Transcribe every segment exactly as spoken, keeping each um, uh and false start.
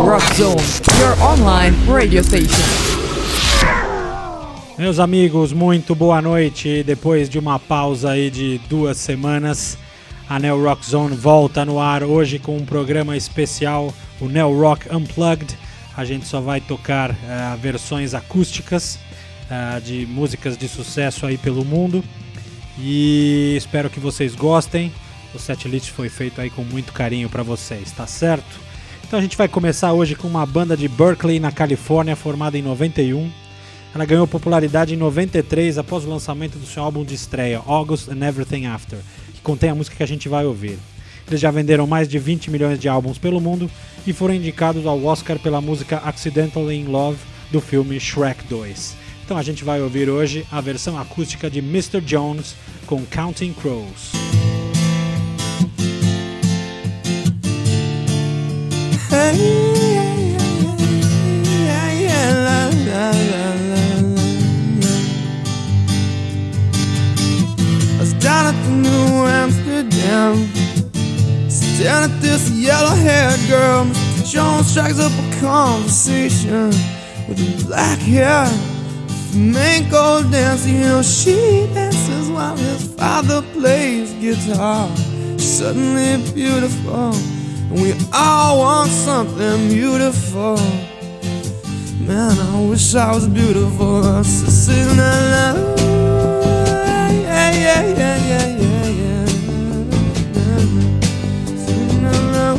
Rock Zone, your online radio station. Meus amigos, muito boa noite. Depois de uma pausa aí de duas semanas, a Neo Rock Zone volta no ar hoje com um programa especial, o Neo Rock Unplugged. A gente só vai tocar uh, versões acústicas uh, de músicas de sucesso aí pelo mundo. E espero que vocês gostem. O setlist foi feito aí com muito carinho para vocês, tá certo? Então a gente vai começar hoje com uma banda de Berkeley, na Califórnia, formada em noventa e um. Ela ganhou popularidade em noventa e três após o lançamento do seu álbum de estreia, August and Everything After, que contém a música que a gente vai ouvir. Eles já venderam mais de vinte milhões de álbuns pelo mundo e foram indicados ao Oscar pela música Accidentally in Love do filme Shrek dois. Então a gente vai ouvir hoje a versão acústica de mister Jones com Counting Crows. Hey, yeah, yeah, yeah, la, la, la, la. I was down at the New Amsterdam, staring at this yellow-haired girl. mister Jones strikes up a conversation with the black hair, flamenco dancing. You know, she dances while his father plays guitar. She's suddenly beautiful, and we all want something beautiful. Man, I wish I was beautiful. So sing la la, yeah, yeah, yeah, yeah, yeah, yeah. Sing la la.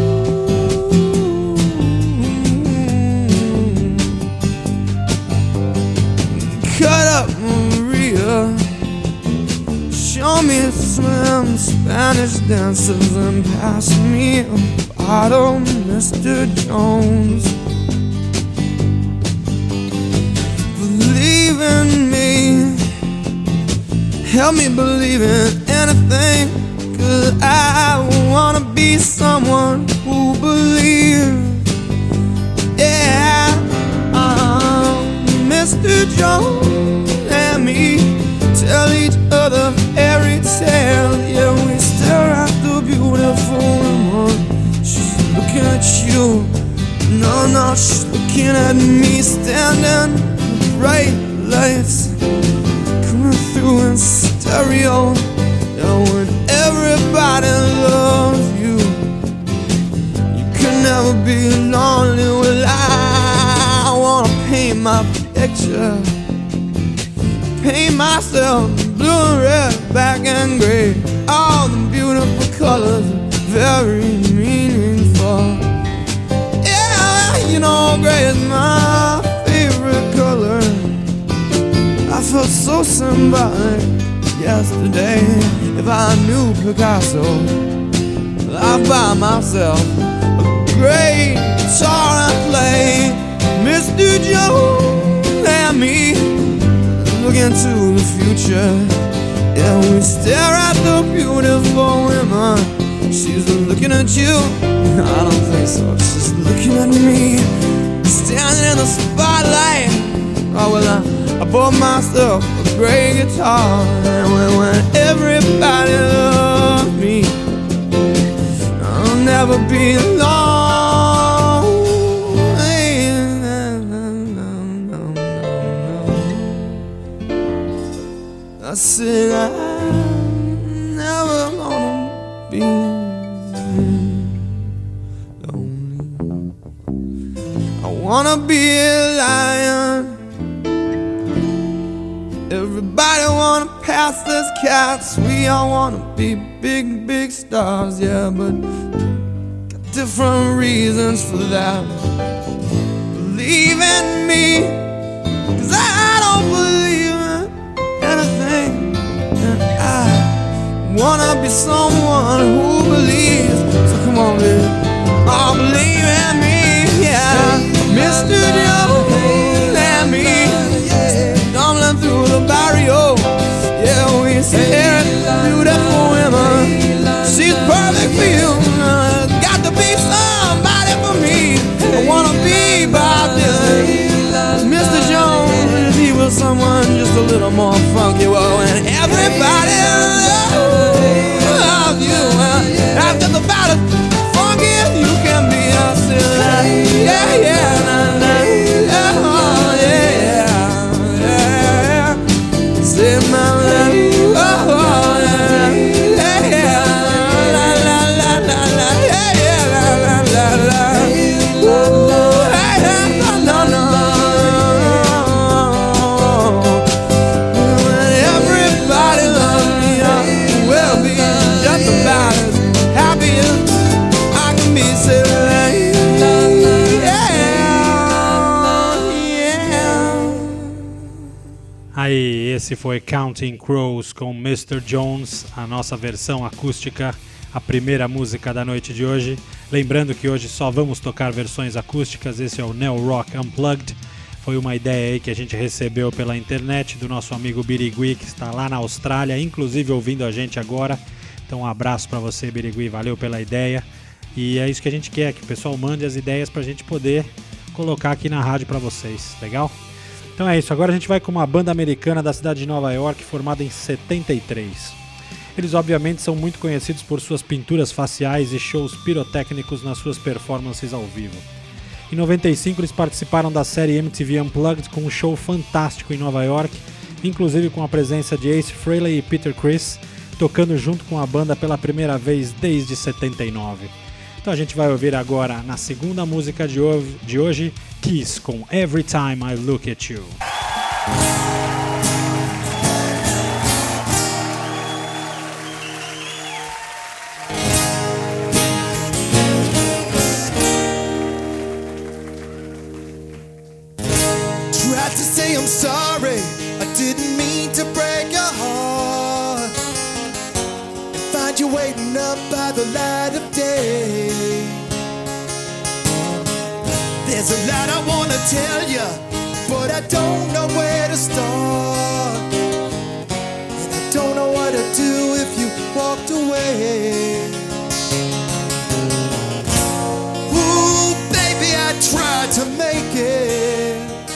Cut up Maria, show me some Spanish dancers and pass me a bottle, mister Jones. Believe in me, help me believe in anything, 'cause I wanna be someone who believes. Yeah, uh, mister Jones and me tell each other fairy tale. Yeah, we stare at the beautiful woman. She's looking at you. No, no, she's looking at me. Standing in the bright lights coming through in stereo. And when everybody loves you, you can never be lonely. Well, I wanna paint my picture, paint myself blue and red, black and gray. All the beautiful colors are very meaningful. Yeah, you know, gray is my favorite color. I felt so symbolic yesterday. If I knew Picasso, I'd buy myself a great guitar and play mister Jones and me. Look into the future, yeah, we stare at the beautiful women. She's looking at you, I don't think so, she's looking at me. Standing in the spotlight, oh well, I, I bought myself a great guitar. And when, when everybody loves me, I'll never be alone. I said I'm never gonna be lonely. I wanna be a lion. Everybody wanna pass as cats. We all wanna be big, big stars, yeah, but got different reasons for that. Believe in me, 'cause I don't believe anything, and I wanna be someone who believes. So come on, baby, oh, believe in me, yeah. mister Jones and me, stumbling through the barrio. Yeah, we stare at beautiful women. She's perfect for you. Got to be somebody for me. I wanna be Bob Dylan. mister Jones, he was someone just a little more funky. Well, and everybody loves you. After Esse foi Counting Crows com mister Jones, a nossa versão acústica, a primeira música da noite de hoje. Lembrando que hoje só vamos tocar versões acústicas, esse é o Neo Rock Unplugged. Foi uma ideia aí que a gente recebeu pela internet do nosso amigo Birigui, que está lá na Austrália, inclusive ouvindo a gente agora. Então um abraço para você, Birigui, valeu pela ideia. E é isso que a gente quer, que o pessoal mande as ideias para a gente poder colocar aqui na rádio para vocês, legal? Então é isso, agora a gente vai com uma banda americana da cidade de Nova York, formada em setenta e três. Eles obviamente são muito conhecidos por suas pinturas faciais e shows pirotécnicos nas suas performances ao vivo. Em noventa e cinco eles participaram da série M T V Unplugged com um show fantástico em Nova York, inclusive com a presença de Ace Frehley e Peter Criss, tocando junto com a banda pela primeira vez desde setenta e nove. Então a gente vai ouvir agora, na segunda música de hoje, Kiss com Every Time I Look At You. Tried to say I'm sorry, I didn't mean to break your heart. Find you waiting up by the light of day. There's a lot I wanna tell you, but I don't know where to start. And I don't know what to do if you walked away. Ooh, baby, I tried to make it.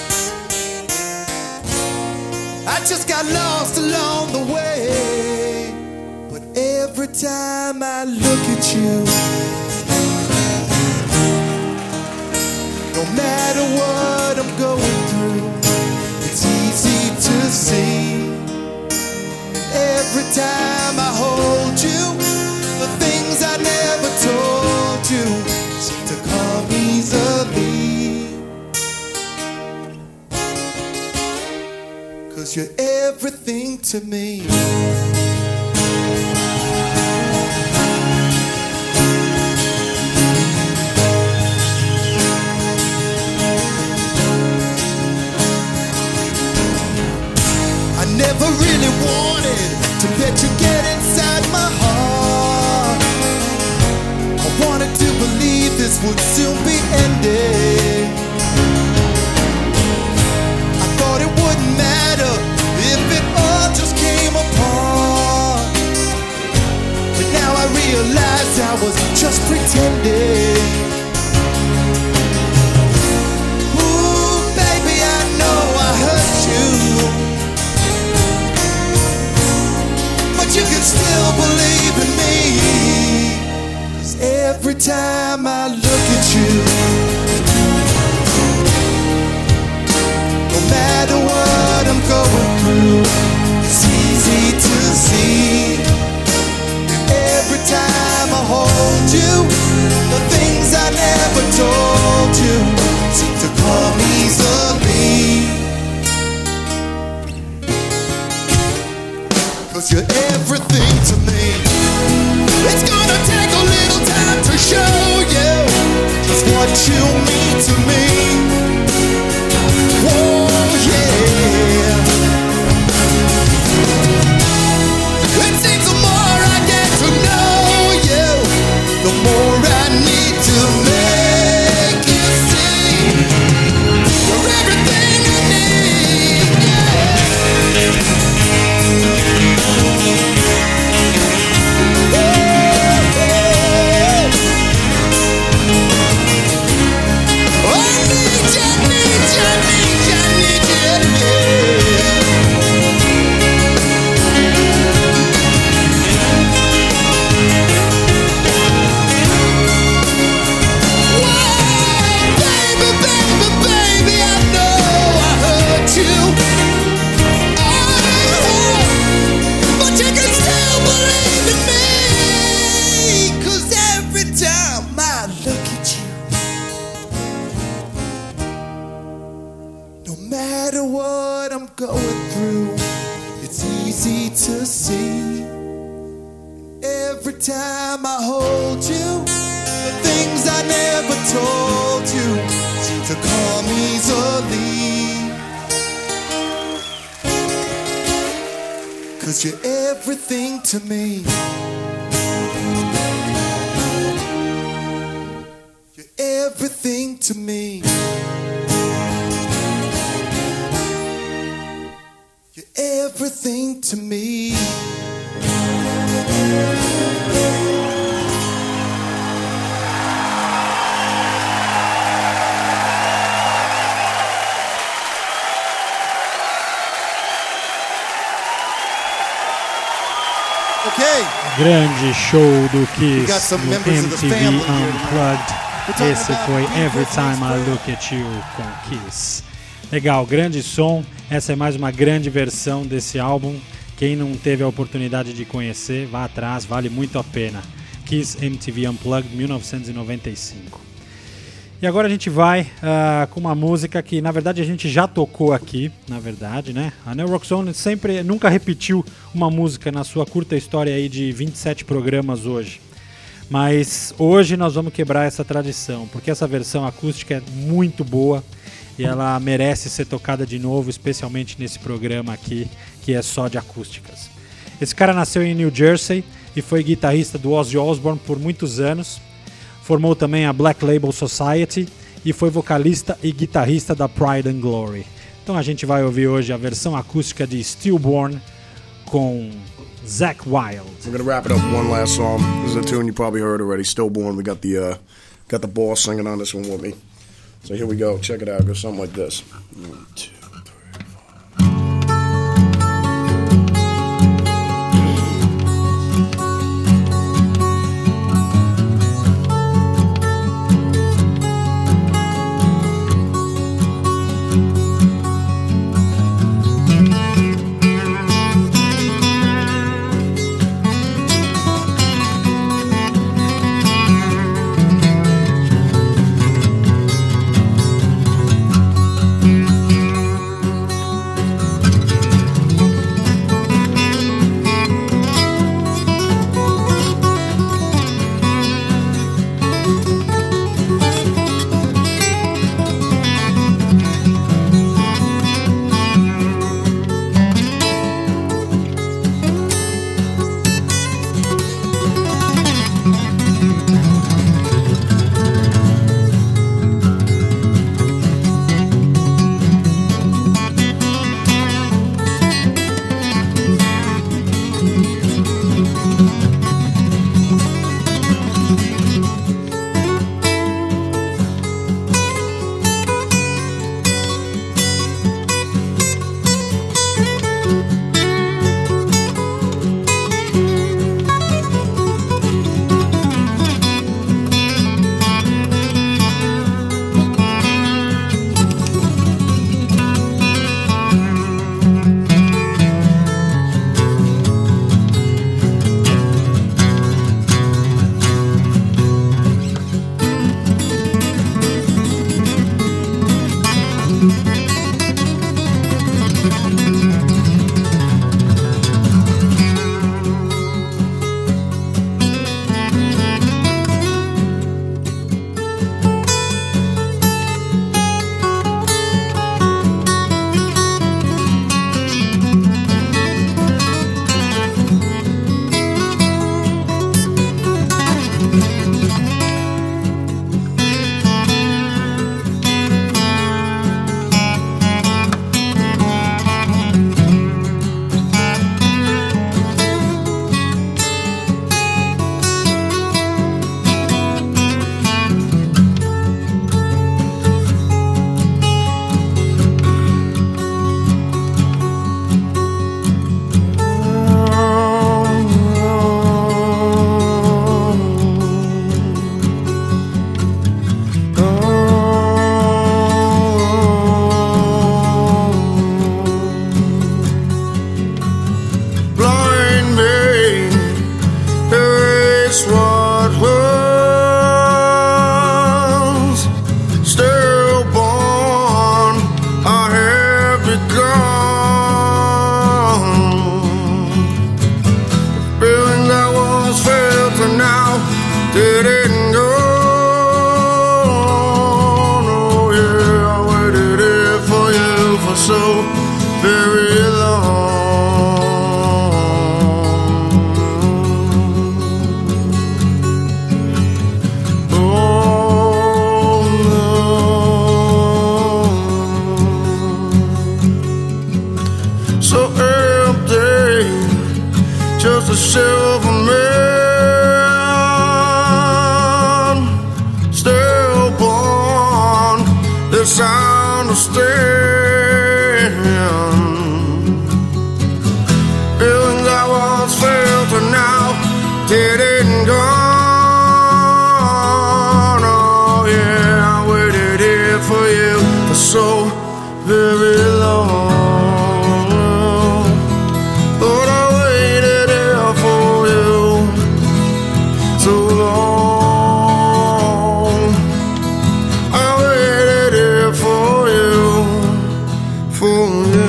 I just got lost along the way. But every time I look at you, no matter what I'm going through, it's easy to see. And every time I hold you, the things I never told you seem to come easily. 'Cause you're everything to me. Never really wanted to let you get inside my heart. I wanted to believe this would soon be ending. I thought it wouldn't matter if it all just came apart. But now I realize I was just pretending. Ooh, baby, I know I hurt you. You can still believe in me. 'Cause every time I look at you, no matter what I'm going through, it's easy to see. Every time I hold you, the things I never told you seem to come easily. 'Cause you're everything to me. It's gonna take a little time to show you just what you mean to me. Oh yeah. It seems the more I get to know you, the more I need to make you see. You're everything I need, yeah. 'cause you're everything to me. You're everything to me. You're everything to me. Okay. Grande show do Kiss no M T V Unplugged. Esse foi Every Time I Look At You com Kiss. Legal, grande som. Essa é mais uma grande versão desse álbum. Quem não teve a oportunidade de conhecer, vá atrás, vale muito a pena. Kiss M T V Unplugged mil novecentos e noventa e cinco. E agora a gente vai uh, com uma música que na verdade a gente já tocou aqui, na verdade, né? A Neo Rock Zone sempre, nunca repetiu uma música na sua curta história aí de vinte e sete programas hoje. Mas hoje nós vamos quebrar essa tradição, porque essa versão acústica é muito boa e ela merece ser tocada de novo, especialmente nesse programa aqui, que é só de acústicas. Esse cara nasceu em New Jersey e foi guitarrista do Ozzy Osbourne por muitos anos. Formou também a Black Label Society e foi vocalista e guitarrista da Pride and Glory. Então a gente vai ouvir hoje a versão acústica de Stillborn com Zakk Wylde. We're gonna wrap it up with one last song. This is a tune you probably heard already. Stillborn. We got the uh, got the boss singing on this one with me. So here we go. Check it out. It goes something like this. One, two. so very long. understand. Feelings I once felt are now dead and gone. Oh yeah, I waited here for you for so very long. Lord, I waited here for you so long. I waited here for you, for you.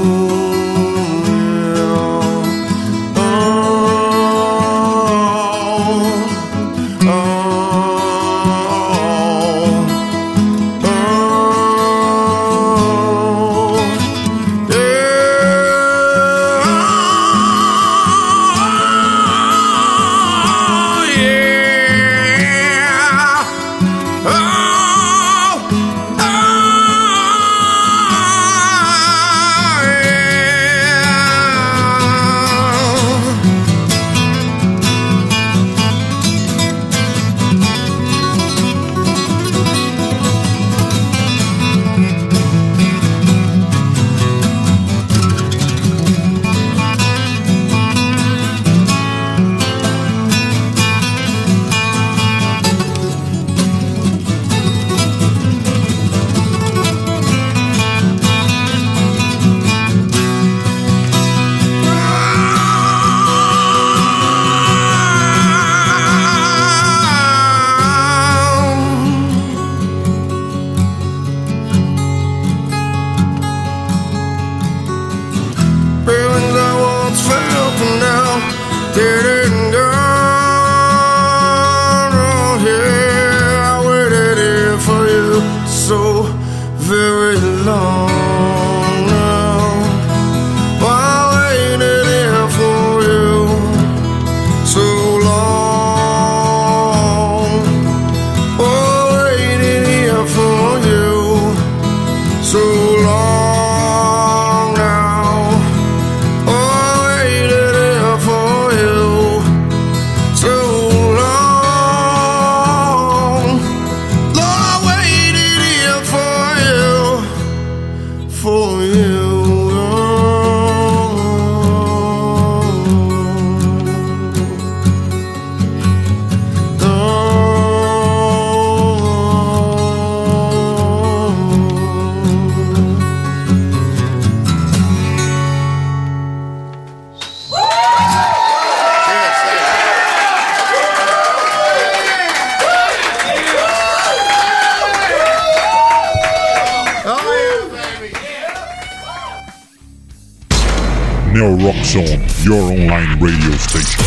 Neo Rock Zone, your online radio station.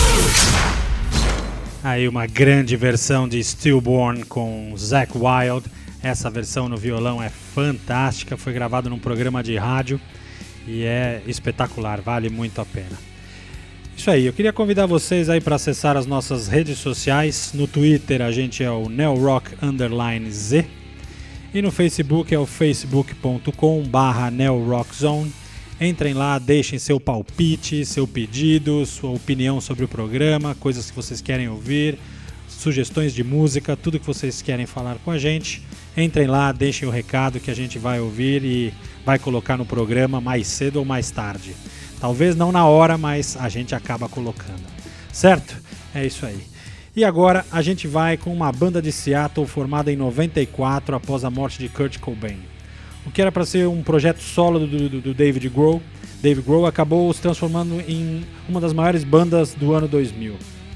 Aí uma grande versão de Stillborn com Zakk Wylde. Essa versão no violão é fantástica, foi gravado num programa de rádio e é espetacular, vale muito a pena. Isso aí, eu queria convidar vocês aí para acessar as nossas redes sociais. No Twitter a gente é o neorock underline Z e no Facebook é o facebook ponto com barra neorockzone. Entrem lá, deixem seu palpite, seu pedido, sua opinião sobre o programa, coisas que vocês querem ouvir, sugestões de música, tudo que vocês querem falar com a gente. Entrem lá, deixem o recado que a gente vai ouvir e vai colocar no programa mais cedo ou mais tarde. Talvez não na hora, mas a gente acaba colocando. Certo? É isso aí. E agora a gente vai com uma banda de Seattle formada em noventa e quatro após a morte de Kurt Cobain. O que era para ser um projeto solo do, do, do Dave Grohl, Dave Grohl acabou se transformando em uma das maiores bandas do ano dois mil.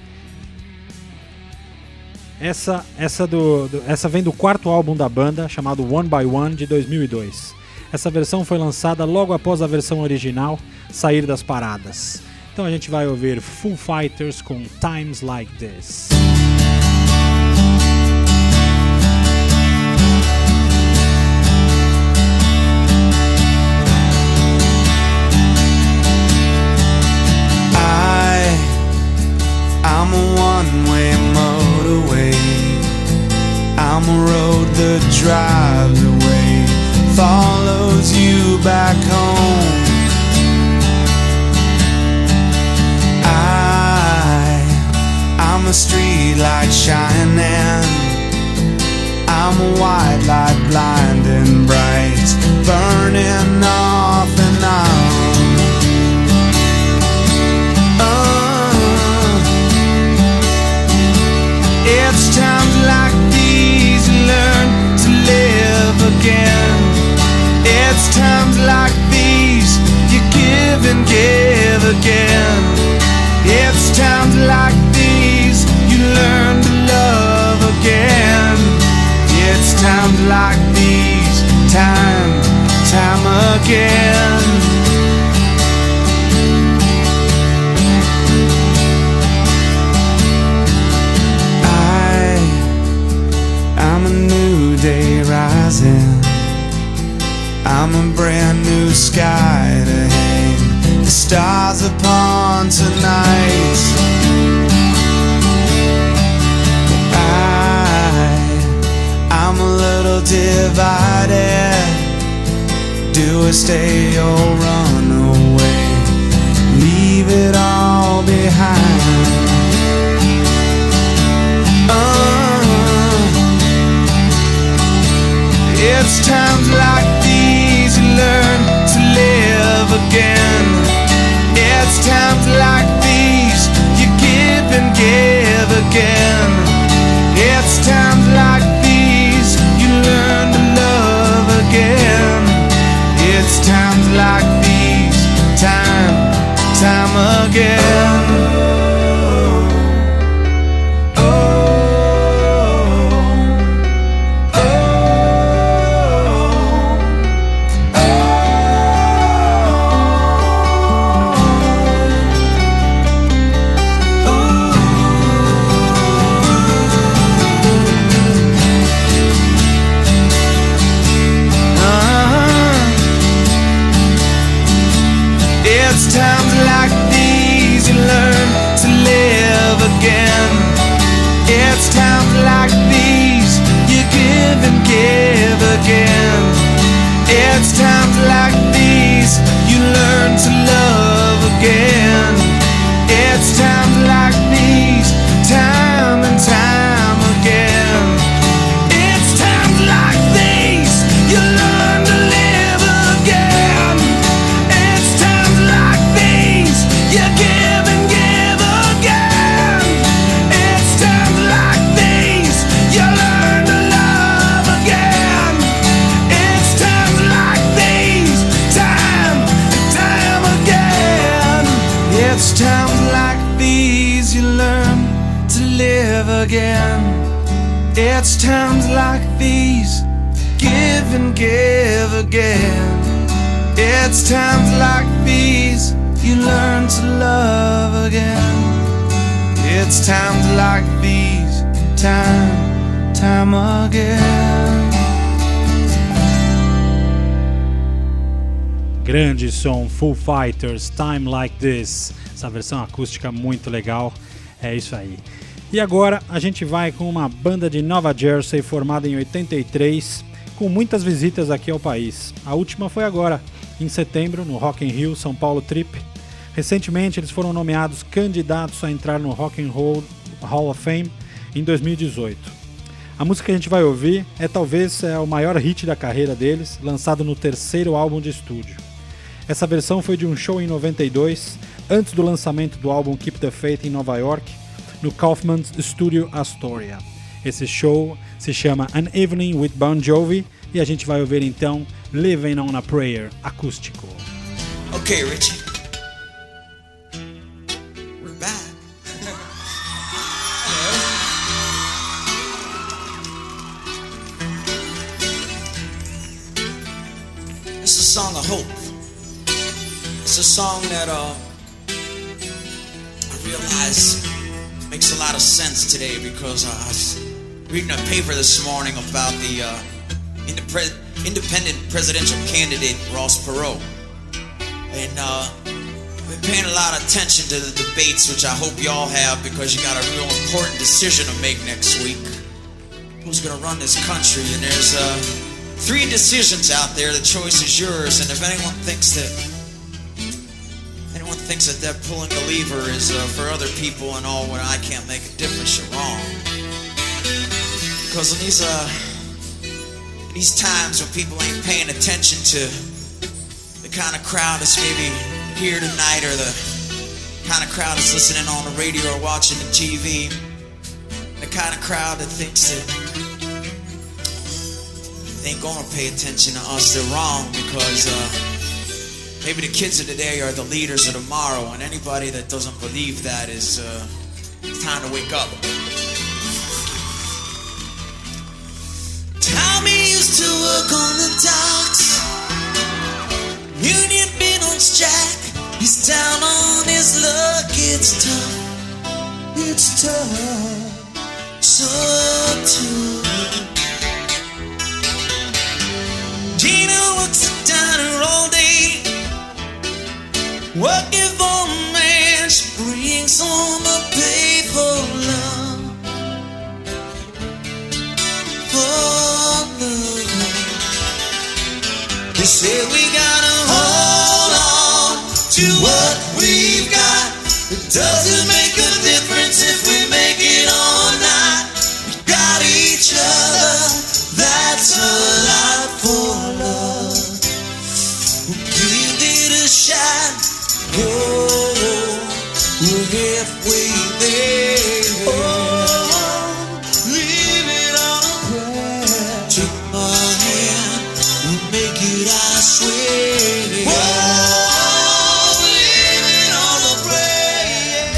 Essa, essa, do, do, essa vem do quarto álbum da banda, chamado One by One, de dois mil e dois. Essa versão foi lançada logo após a versão original sair das paradas. Então a gente vai ouvir Foo Fighters com Times Like This. I'm a one-way motorway. I'm a road that drives away, follows you back home. I, I'm a street light shining. I'm a white light blinding shining bright, burning off and on. Oh, it's times like these you learn to live again. It's times like these you give and give again. It's times like these you learn to love again. It's times like these, time, time again. I, I'm a new day rising. I'm a brand new sky to hang the stars upon tonight. I, I'm a little divided. Do I stay or run away? Leave it all behind. Uh, it's times like these you learn to live again. It's times like these you give and give again. It's times like these you learn to love again. It's times like these, time, time again. It's times like these you learn to live again. It's times like these you give and give again. It's times like these you learn to love again. It's times like these, time and time again. It's times like these you learn to live again. It's times like these you give and give again. It's times like these you learn to love again. It's times like these, time and time again. It's times like these you learn to live again. It's times like these, give and give again. It's times like these you learn to love again. It's times like these, time, time again. Grande som, Foo Fighters, Time Like This. Essa versão acústica muito legal. É isso aí. E agora a gente vai com uma banda de Nova Jersey formada em oitenta e três, com muitas visitas aqui ao país. A última foi agora, em setembro, no Rock in Rio, São Paulo Trip. Recentemente eles foram nomeados candidatos a entrar no Rock and Roll Hall of Fame em dois mil e dezoito. A música que a gente vai ouvir é talvez é o maior hit da carreira deles, lançado no terceiro álbum de estúdio. Essa versão foi de um show em noventa e dois, antes do lançamento do álbum Keep the Faith em Nova York, no Kaufman's Studio Astoria. Esse show se chama An Evening with Bon Jovi e a gente vai ouvir então Living on a Prayer, acústico. Okay, Richie. We're back. It's a song of hope. It's a song that uh, I realize makes a lot of sense today because uh, I was reading a paper this morning about the uh, indepre- independent presidential candidate Ross Perot. And uh, I've been paying a lot of attention to the debates, which I hope y'all have, because you got a real important decision to make next week. Who's going to run this country? And there's uh, three decisions out there. The choice is yours. And if anyone thinks that anyone thinks that that pulling the lever is uh, for other people and all, when I can't make a difference, you're wrong. Because in these uh, in these times when people ain't paying attention to the kind of crowd that's maybe here tonight, or the kind of crowd that's listening on the radio or watching the T V, the kind of crowd that thinks that they ain't gonna pay attention to us, they're wrong, because uh, maybe the kids of today are the leaders of tomorrow, and anybody that doesn't believe that is uh, it's time to wake up. Tommy used to work on the docks, Union been on strike. He's down on his luck. It's tough, it's tough, so tough. Gina works at diner all day, working for a man. She brings home a pay for love, for love. They say we gotta hold on to what we've got. It doesn't make a difference if we make it or not. We got each other, that's a lot for love. We'll give it a shot. Oh, we're halfway there. Oh, leave it on a prayer. Take my hand, we'll make it, I swear. Oh, leave it on a prayer.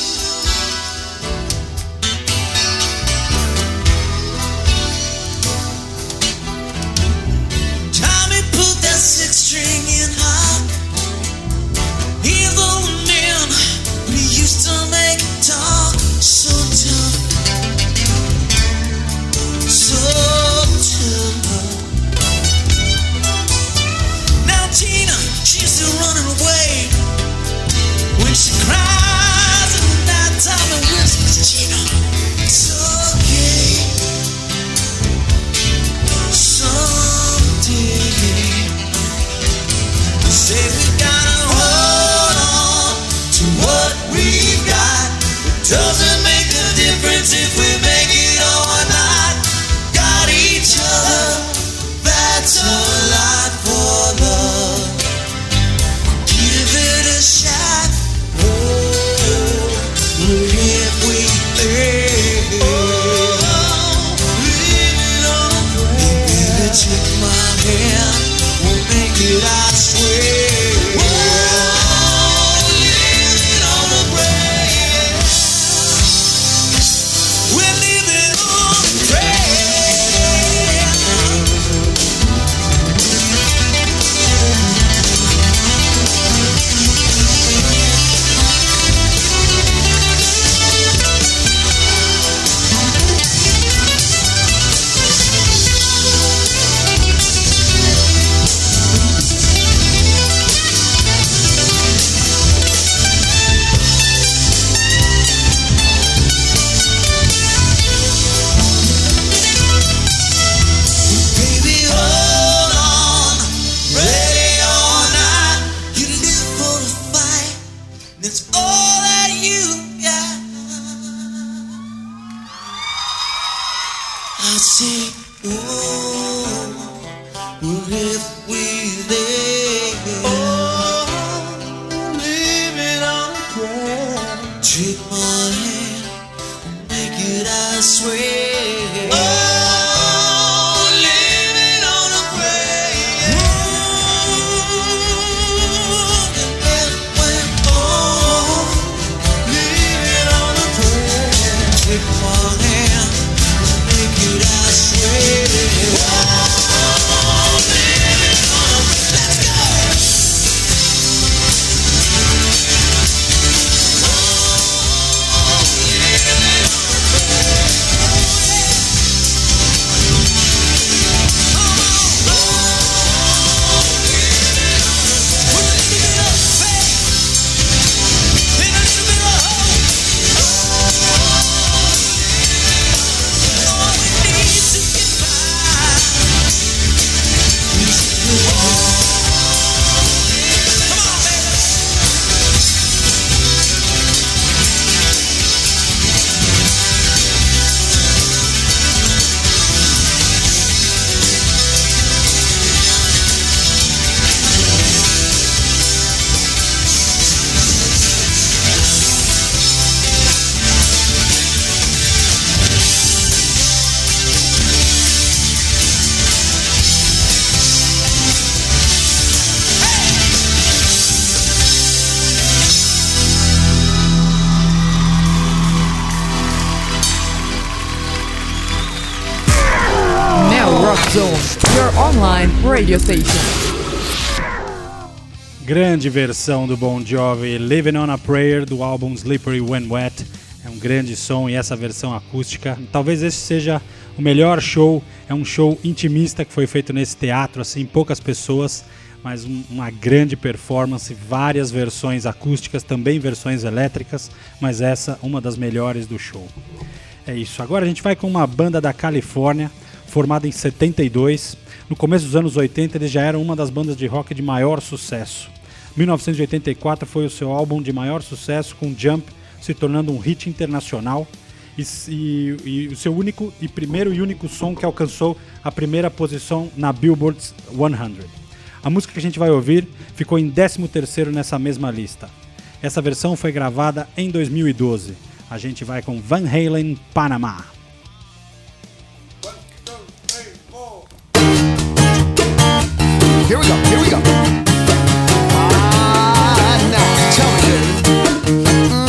Tommy put that six string in high. He's old man, but he used to make it talk so tough, so tough. Now Tina, she's still running away. When she cries at the night time and whispers, Gina, it's okay, someday. Say we gotta hold on to what we've got. It doesn't make a difference if we make it or not. Got each other, that's a lot for love. Give it a shot. Oh, we're halfway there. Oh, leave it on a prayer. Baby, take my hand, we'll make it, I swear. Rock Zone, your online radio station. Grande versão do Bon Jovi, Living on a Prayer, do álbum Slippery When Wet. É um grande som e essa versão acústica, talvez esse seja o melhor show. É um show intimista que foi feito nesse teatro, assim, poucas pessoas, mas um, uma grande performance, várias versões acústicas, também versões elétricas, mas essa uma das melhores do show. É isso, agora a gente vai com uma banda da Califórnia, formada em setenta e dois. No começo dos anos oitenta eles já eram uma das bandas de rock de maior sucesso. mil novecentos e oitenta e quatro foi o seu álbum de maior sucesso, com Jump se tornando um hit internacional e, e, e o seu único e primeiro e único som que alcançou a primeira posição na Billboard cem. A música que a gente vai ouvir ficou em décimo terceiro nessa mesma lista. Essa versão foi gravada em dois mil e doze. A gente vai com Van Halen, Panama. Here we go, here we go. Ah, now, tell me, baby.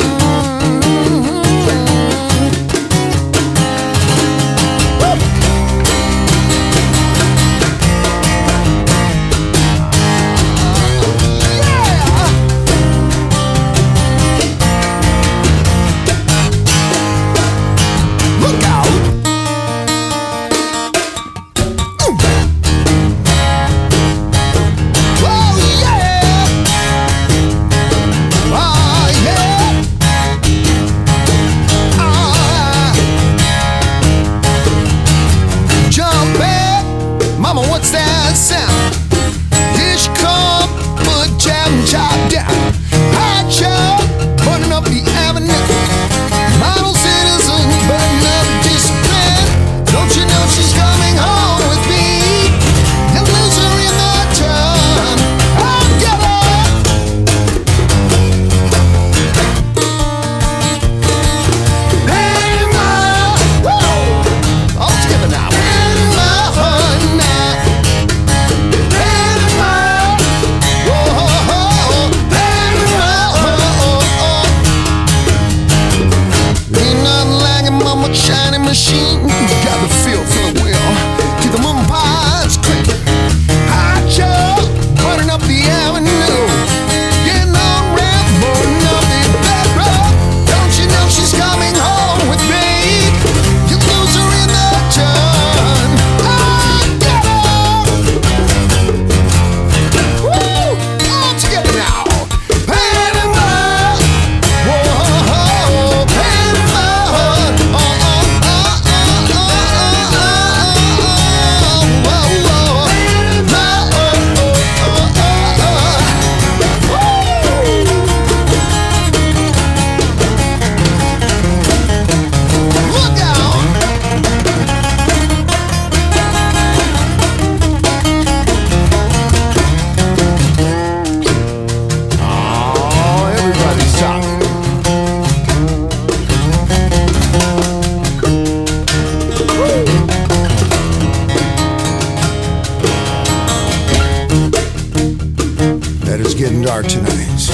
dark tonight.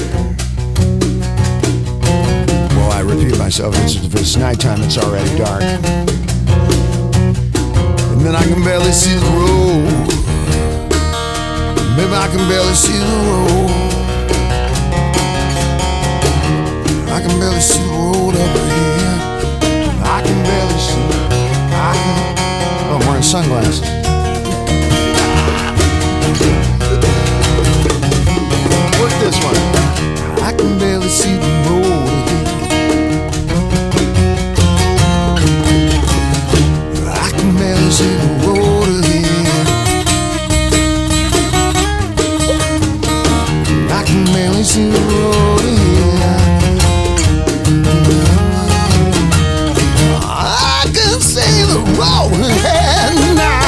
Well, I repeat myself, it's, if it's nighttime, it's already dark. And then I can barely see the road. Maybe I can barely see the road. I can barely see the road up here. I can barely see. I can. Oh, I'm wearing sunglasses. What's this one? I can barely see the road again. I can barely see the road again. I can barely see the road again. I can see the road again now.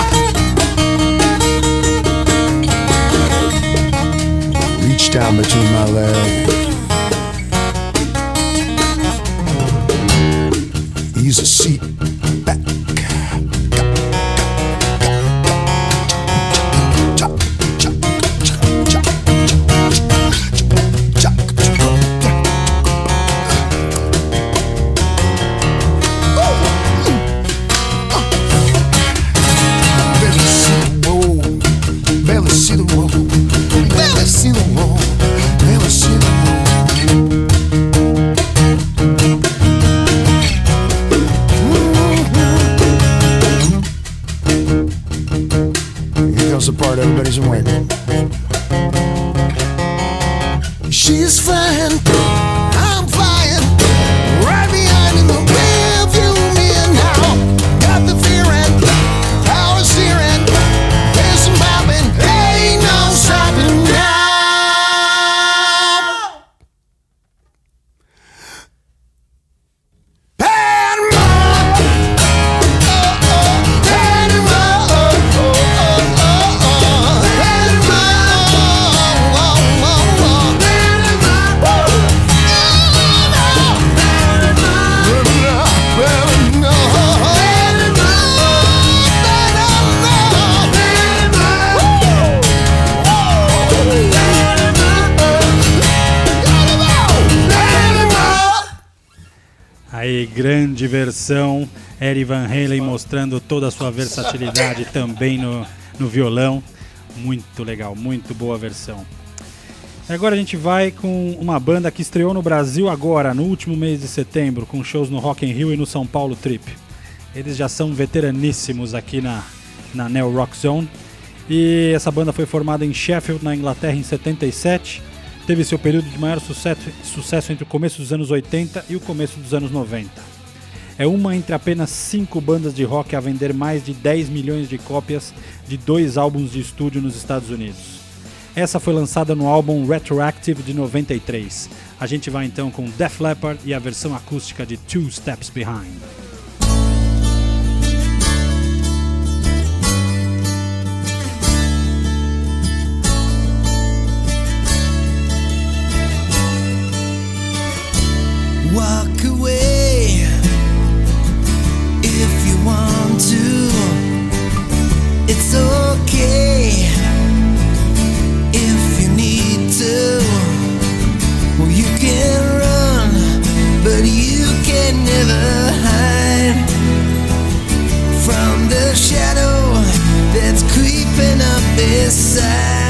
Reach down between my legs. Ease a seat back. part. Everybody's been waiting. She's flying, I'm flying, right behind in the rearview mirror now. Got the fearing, power steering, there's some popping, ain't no stopping now. Aí, grande versão, Eddie Van Halen mostrando toda a sua versatilidade também no, no violão. Muito legal, muito boa versão. Agora a gente vai com uma banda que estreou no Brasil agora, no último mês de setembro, com shows no Rock in Rio e no São Paulo Trip. Eles já são veteraníssimos aqui na, na Neo Rock Zone. E essa banda foi formada em Sheffield, na Inglaterra, em setenta e sete. Teve seu período de maior sucesso, sucesso entre o começo dos anos oitenta e o começo dos anos noventa. É uma entre apenas cinco bandas de rock a vender mais de dez milhões de cópias de dois álbuns de estúdio nos Estados Unidos. Essa foi lançada no álbum Retroactive de noventa e três. A gente vai então com Def Leppard e a versão acústica de Two Steps Behind. Walk away if you want to. It's okay if you need to. Well, you can run, but you can never hide from the shadow that's creeping up beside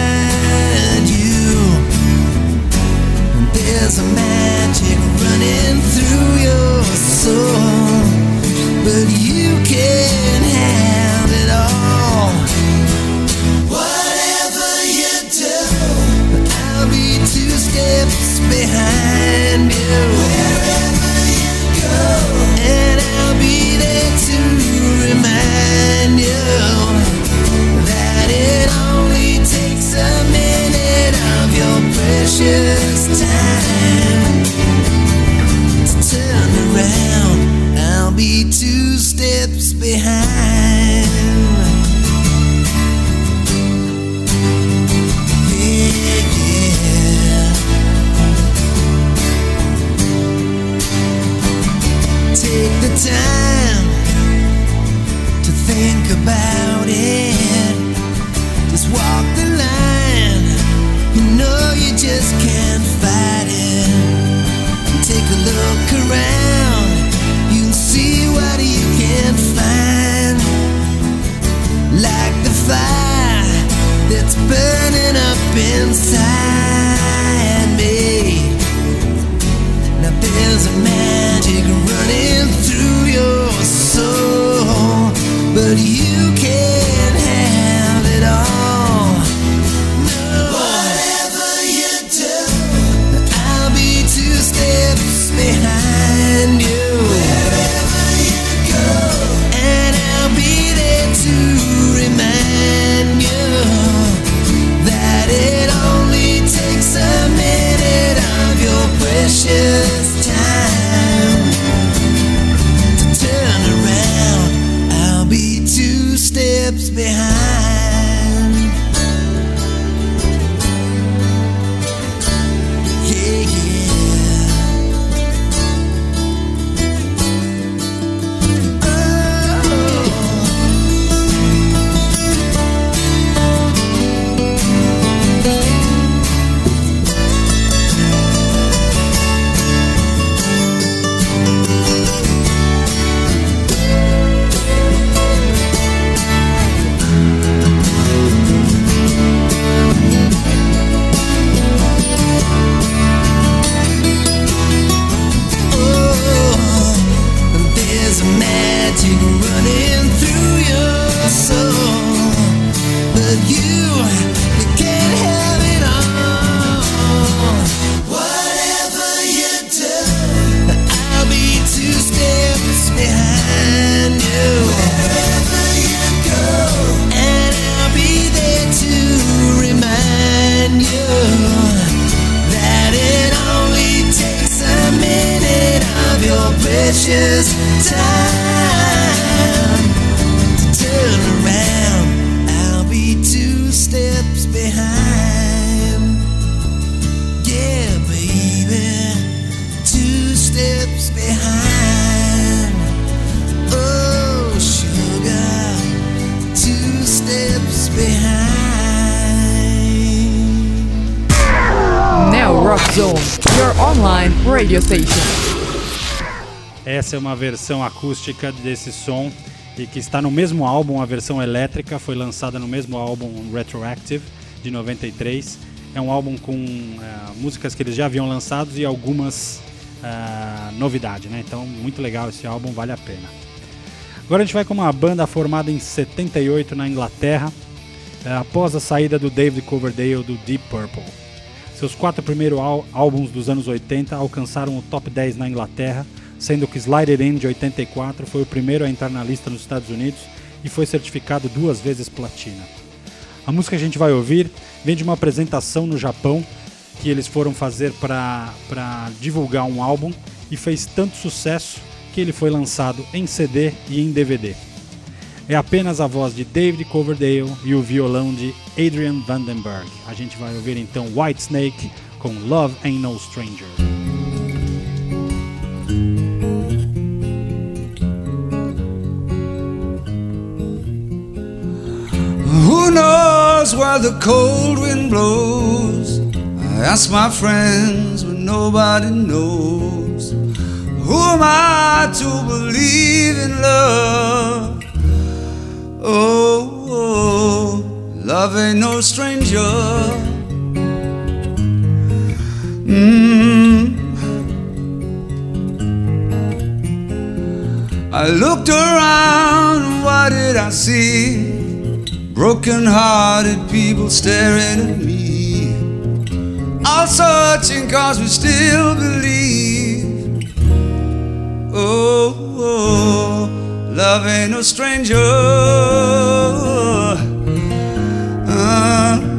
you. There's a magic running through your soul, but you can't have it all. Whatever you do, I'll be two steps behind you. Wherever you go, and I'll be there to remind you that it only takes a minute of your precious time to turn around. I'll be two steps behind. Yeah, yeah. Take the time to think about it. Just walk the line. You know you just can't fight it. Take a look around, you'll see what you can find. Like the fire that's burning up inside me. Now there's a magic running through your soul, but you can't have it all. No. Whatever you do, I'll be two steps behind you. Wherever you go, and I'll be there to remind you that it only takes a minute of your precious time to turn around. I'll be two steps behind. Yeah, yeah. radio station. Essa é uma versão acústica desse som e que está no mesmo álbum, a versão elétrica, foi lançada no mesmo álbum Retroactive, de noventa e três. É um álbum com uh, músicas que eles já haviam lançado e algumas uh, novidades, né? Então, muito legal esse álbum, vale a pena. Agora a gente vai com uma banda formada em setenta e oito na Inglaterra, uh, após a saída do David Coverdale do Deep Purple. Seus quatro primeiros álbuns dos anos oitenta alcançaram o top dez na Inglaterra, sendo que Slide It In, de oitenta e quatro, foi o primeiro a entrar na lista nos Estados Unidos e foi certificado duas vezes platina. A música que a gente vai ouvir vem de uma apresentação no Japão que eles foram fazer para divulgar um álbum e fez tanto sucesso que ele foi lançado em C D e em D V D. É apenas a voz de David Coverdale e o violão de Adrian Vandenberg. A gente vai ouvir então Whitesnake com Love Ain't No Stranger. Who knows where the cold wind blows? I ask my friends, but nobody knows. Who am I to believe in love? Oh, oh, love ain't no stranger. Mm. I looked around, what did I see? Broken-hearted people staring at me, all searching cause we still believe. Oh, oh, love ain't no stranger. uh,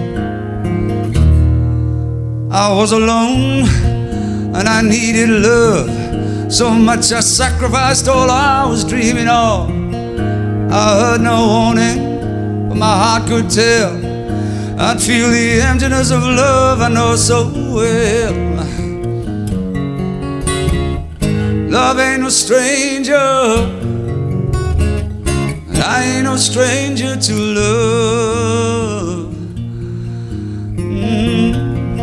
I was alone and I needed love so much I sacrificed all I was dreaming of. I heard no warning, but my heart could tell I'd feel the emptiness of love I know so well. Love ain't no stranger, and I ain't no stranger to love. mm.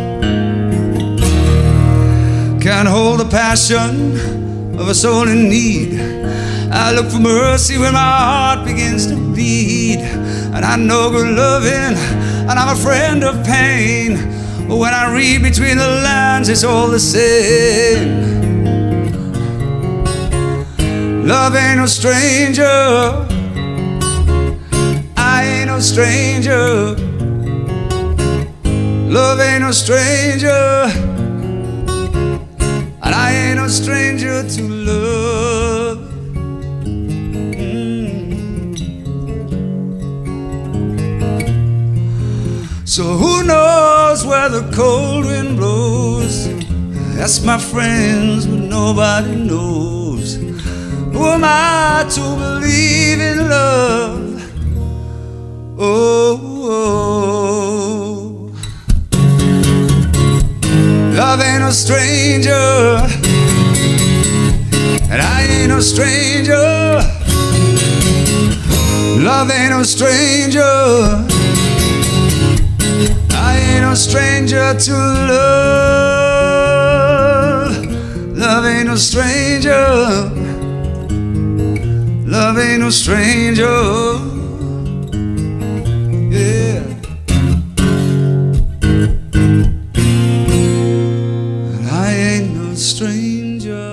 Can't hold the passion of a soul in need. I look for mercy when my heart begins to bleed. And I know good loving, and I'm a friend of pain. But when I read between the lines, it's all the same. Love ain't no stranger, I ain't no stranger. Love ain't no stranger, and I ain't no stranger to love. So who knows where the cold wind blows? Ask my friends, but nobody knows. Who am I to believe in love? Oh, oh. Love ain't no stranger, and I ain't no stranger. Love ain't no stranger, I ain't no stranger to love. Love ain't no stranger, love ain't no stranger. Yeah. And I ain't no stranger.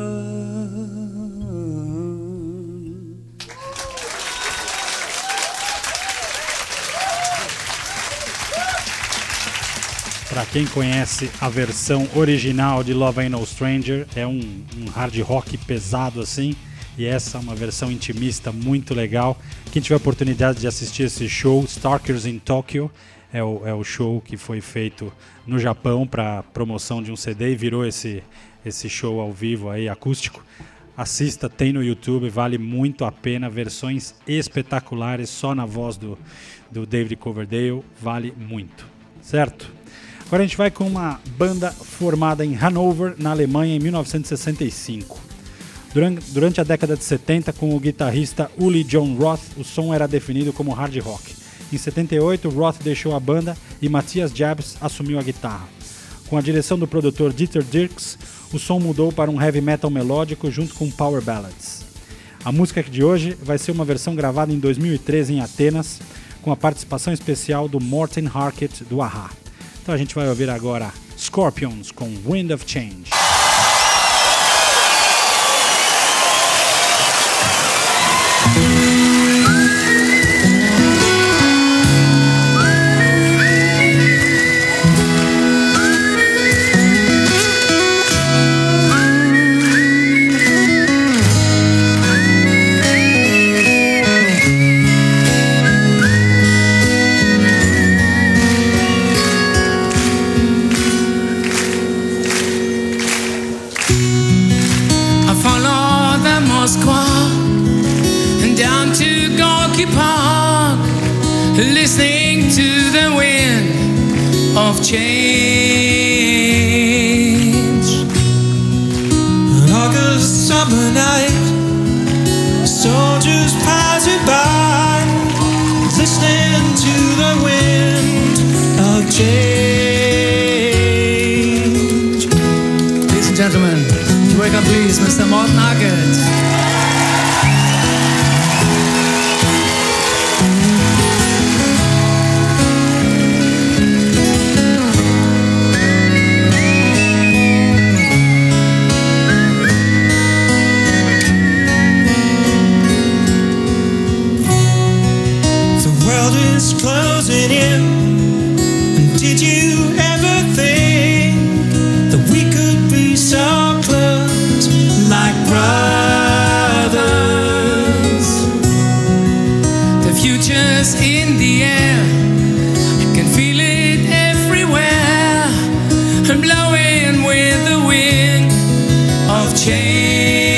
Para quem conhece a versão original de Love Ain't No Stranger, é um, um hard rock pesado assim, e essa é uma versão intimista muito legal. Quem tiver a oportunidade de assistir esse show, Stalkers in Tokyo, é o, é o show que foi feito no Japão para promoção de um C D e virou esse, esse show ao vivo aí, acústico. Assista, tem no YouTube, vale muito a pena, versões espetaculares, só na voz do, do David Coverdale, vale muito, certo? Agora a gente vai com uma banda formada em Hanover, na Alemanha, em mil novecentos e sessenta e cinco. Durante, durante a década de setenta, com o guitarrista Uli John Roth, o som era definido como hard rock. Em setenta e oito, Roth deixou a banda e Matthias Jabs assumiu a guitarra. Com a direção do produtor Dieter Dierks, o som mudou para um heavy metal melódico junto com power ballads. A música de hoje vai ser uma versão gravada em dois mil e treze em Atenas, com a participação especial do Morten Harket do A-ha. Então a gente vai ouvir agora Scorpions com Wind of Change. Listening to the wind of change. An August summer night, soldiers passing by, listening to the wind of change. Ladies and gentlemen, welcome please Mister Morten Harket. Closing in, and did you ever think that we could be so close, like brothers? The future's in the air, I can feel it everywhere, I'm blowing with the wind of change.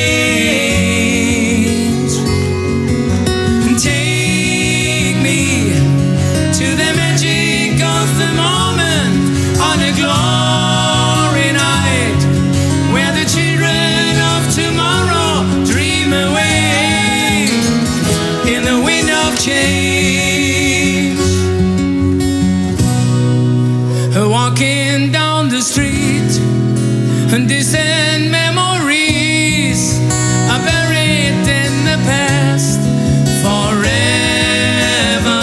And distant memories are buried in the past forever.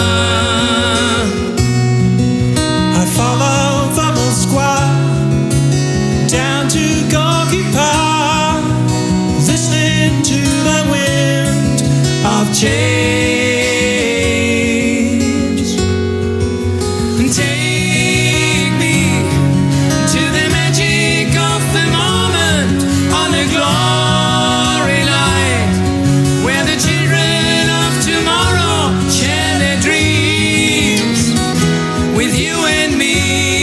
I follow the Moskva down to Gorky Park, listening to the wind of change. And take me to the magic of the moment on a glory night, where the children of tomorrow share their dreams with you and me.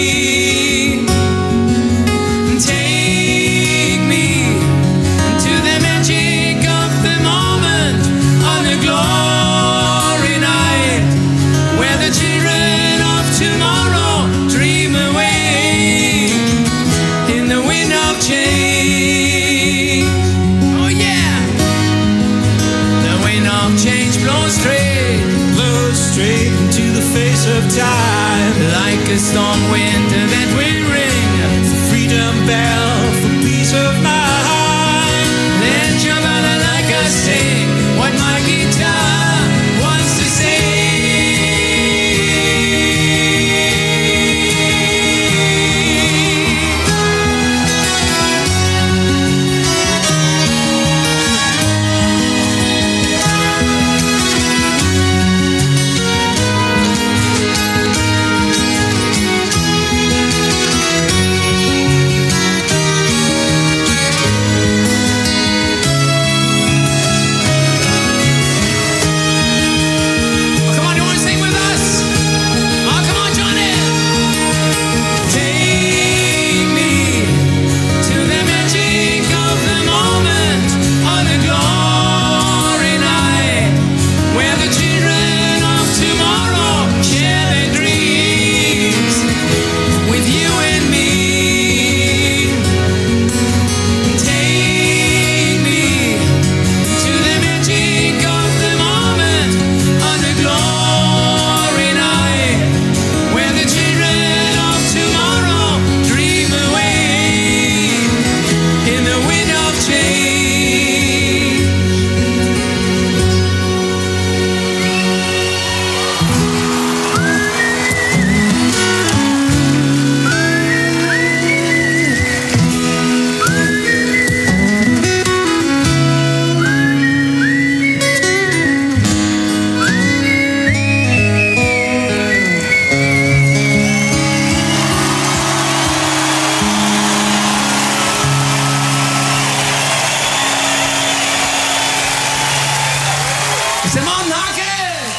Take me to the magic of the moment on a glory night, where the children of tomorrow dream away in the wind of change. Oh yeah, the wind of change blows straight, blows straight into the face of time, like a storm wind that will ring the freedom bell for peace of mind. Then your mother like I sing what my guitar wants to say. on knocking.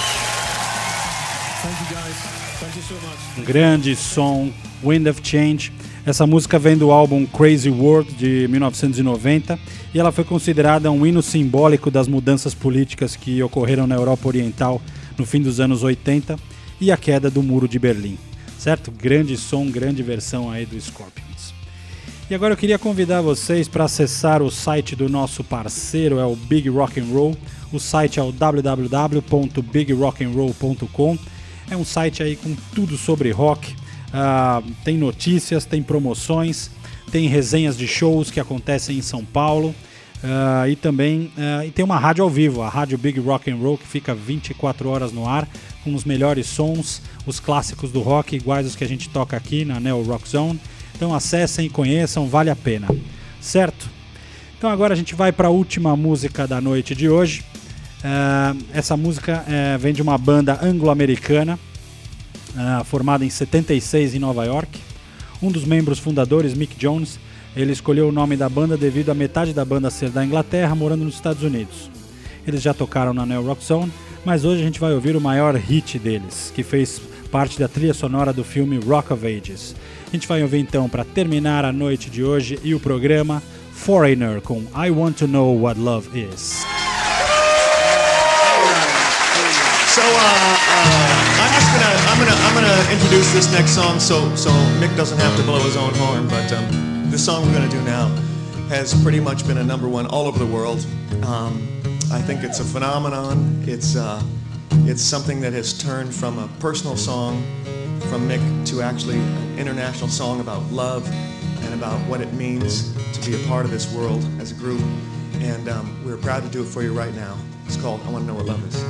Um grande som, Wind of Change. Essa música vem do álbum Crazy World de mil novecentos e noventa e ela foi considerada um hino simbólico das mudanças políticas que ocorreram na Europa Oriental no fim dos anos oitenta e a queda do Muro de Berlim. Certo? Grande som, grande versão aí do Scorpions. E agora eu queria convidar vocês para acessar o site do nosso parceiro, é o Big Rock and Roll. O site é o w w w ponto big rock and roll ponto com. É um site aí com tudo sobre rock. Uh, tem notícias, tem promoções, tem resenhas de shows que acontecem em São Paulo uh, e também uh, e tem uma rádio ao vivo, a rádio Big Rock and Roll, que fica vinte e quatro horas no ar com os melhores sons, os clássicos do rock iguais os que a gente toca aqui na Neo Rock Zone. Então acessem e conheçam, vale a pena, certo? Então agora a gente vai para a última música da noite de hoje. Uh, essa música uh, vem de uma banda anglo-americana Uh, formada em setenta e seis em Nova York. Um dos membros fundadores, Mick Jones, ele escolheu o nome da banda devido a metade da banda ser da Inglaterra, morando nos Estados Unidos. Eles já tocaram na Neo Rock Zone, mas hoje a gente vai ouvir o maior hit deles, que fez parte da trilha sonora do filme Rock of Ages. A gente vai ouvir então, para terminar a noite de hoje e o programa, Foreigner com I Want to Know What Love Is. So, uh, uh, I'm just gonna, I'm gonna, I'm gonna introduce this next song, so, so Mick doesn't have to blow his own horn. But um, this song we're gonna do now has pretty much been a number one all over the world. Um, I think it's a phenomenon. It's, uh, it's something that has turned from a personal song from Mick to actually an international song about love and about what it means to be a part of this world as a group. And um, we're proud to do it for you right now. It's called I Want to Know What Love Is.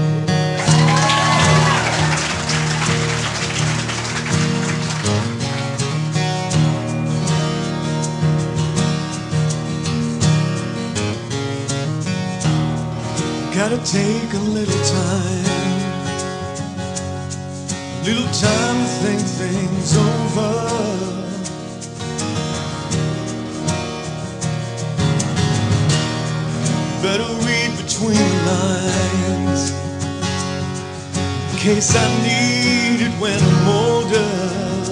Gotta take a little time, a little time to think things over. Better read between the lines, in case I need it when I'm older.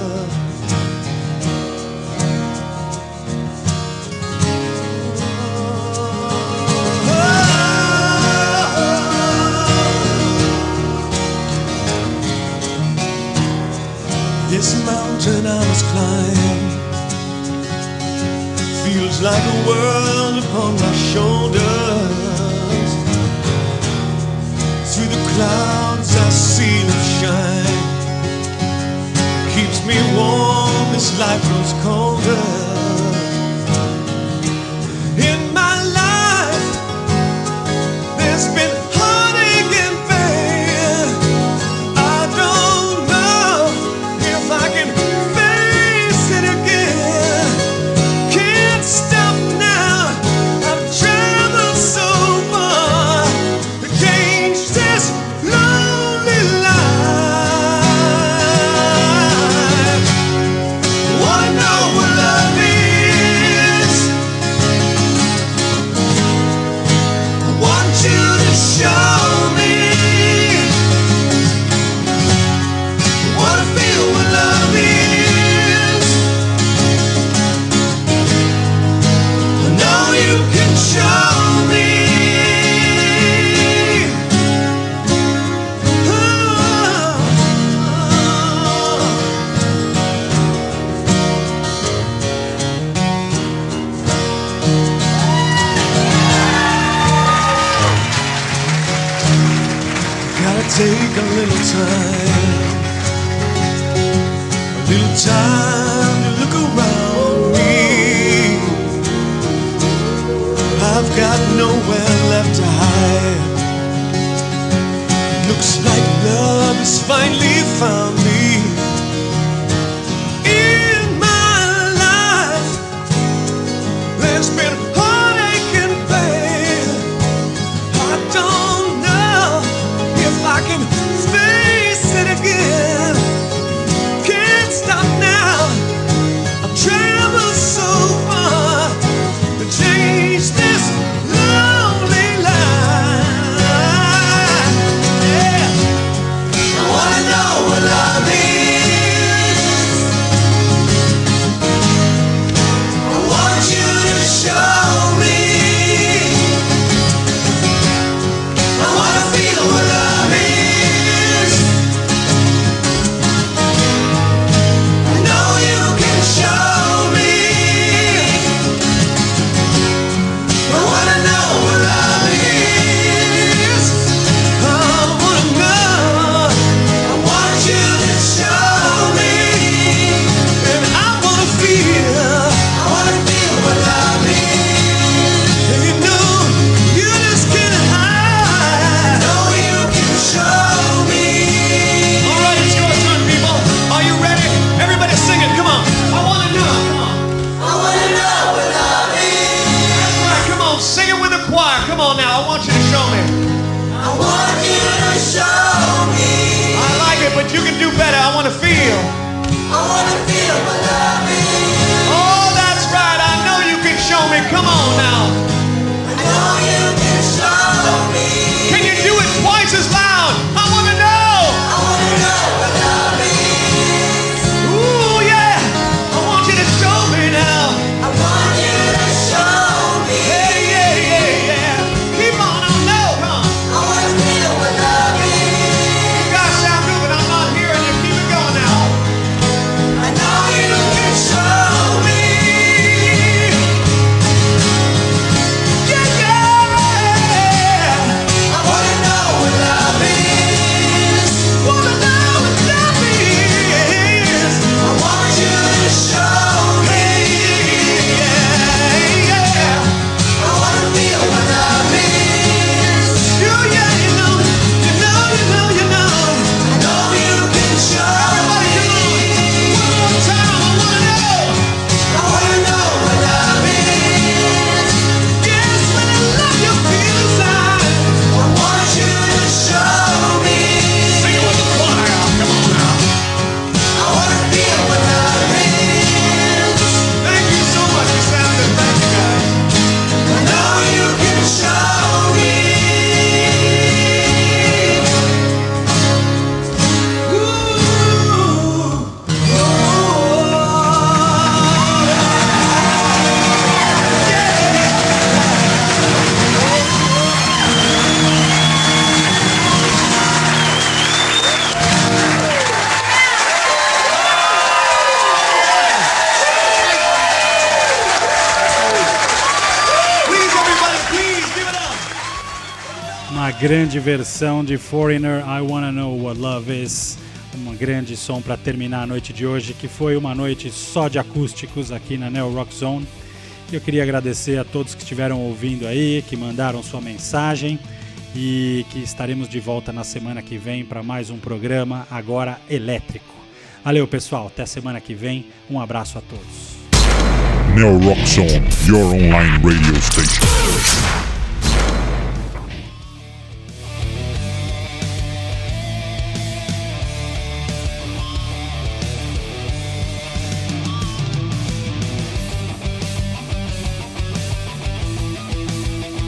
This mountain I must climb feels like a world upon my shoulders. Through the clouds I see them shine, keeps me warm as life grows colder. In my life there's been heartache and pain. I don't know if I can face it again. Can't stop now, I've traveled so far to change this lonely life. Wanna know what love is? I want you to show me. Wanna feel what love is? I know you can show me. Gotta take a little time, a little time to look around me. I've got nowhere left to hide. Looks like love has finally found me. In my life there's been heartache and pain. I don't know if I can face it again. Can't stop now, I've traveled so far to change this lonely life. grande versão de Foreigner, I Wanna Know What Love Is. Um grande som para terminar a noite de hoje, que foi uma noite só de acústicos aqui na Neo Rock Zone. Eu queria agradecer a todos que estiveram ouvindo aí, que mandaram sua mensagem, e que estaremos de volta na semana que vem para mais um programa, agora elétrico. Valeu, pessoal, até a semana que vem, um abraço a todos. Neo Rock Zone, your online radio station.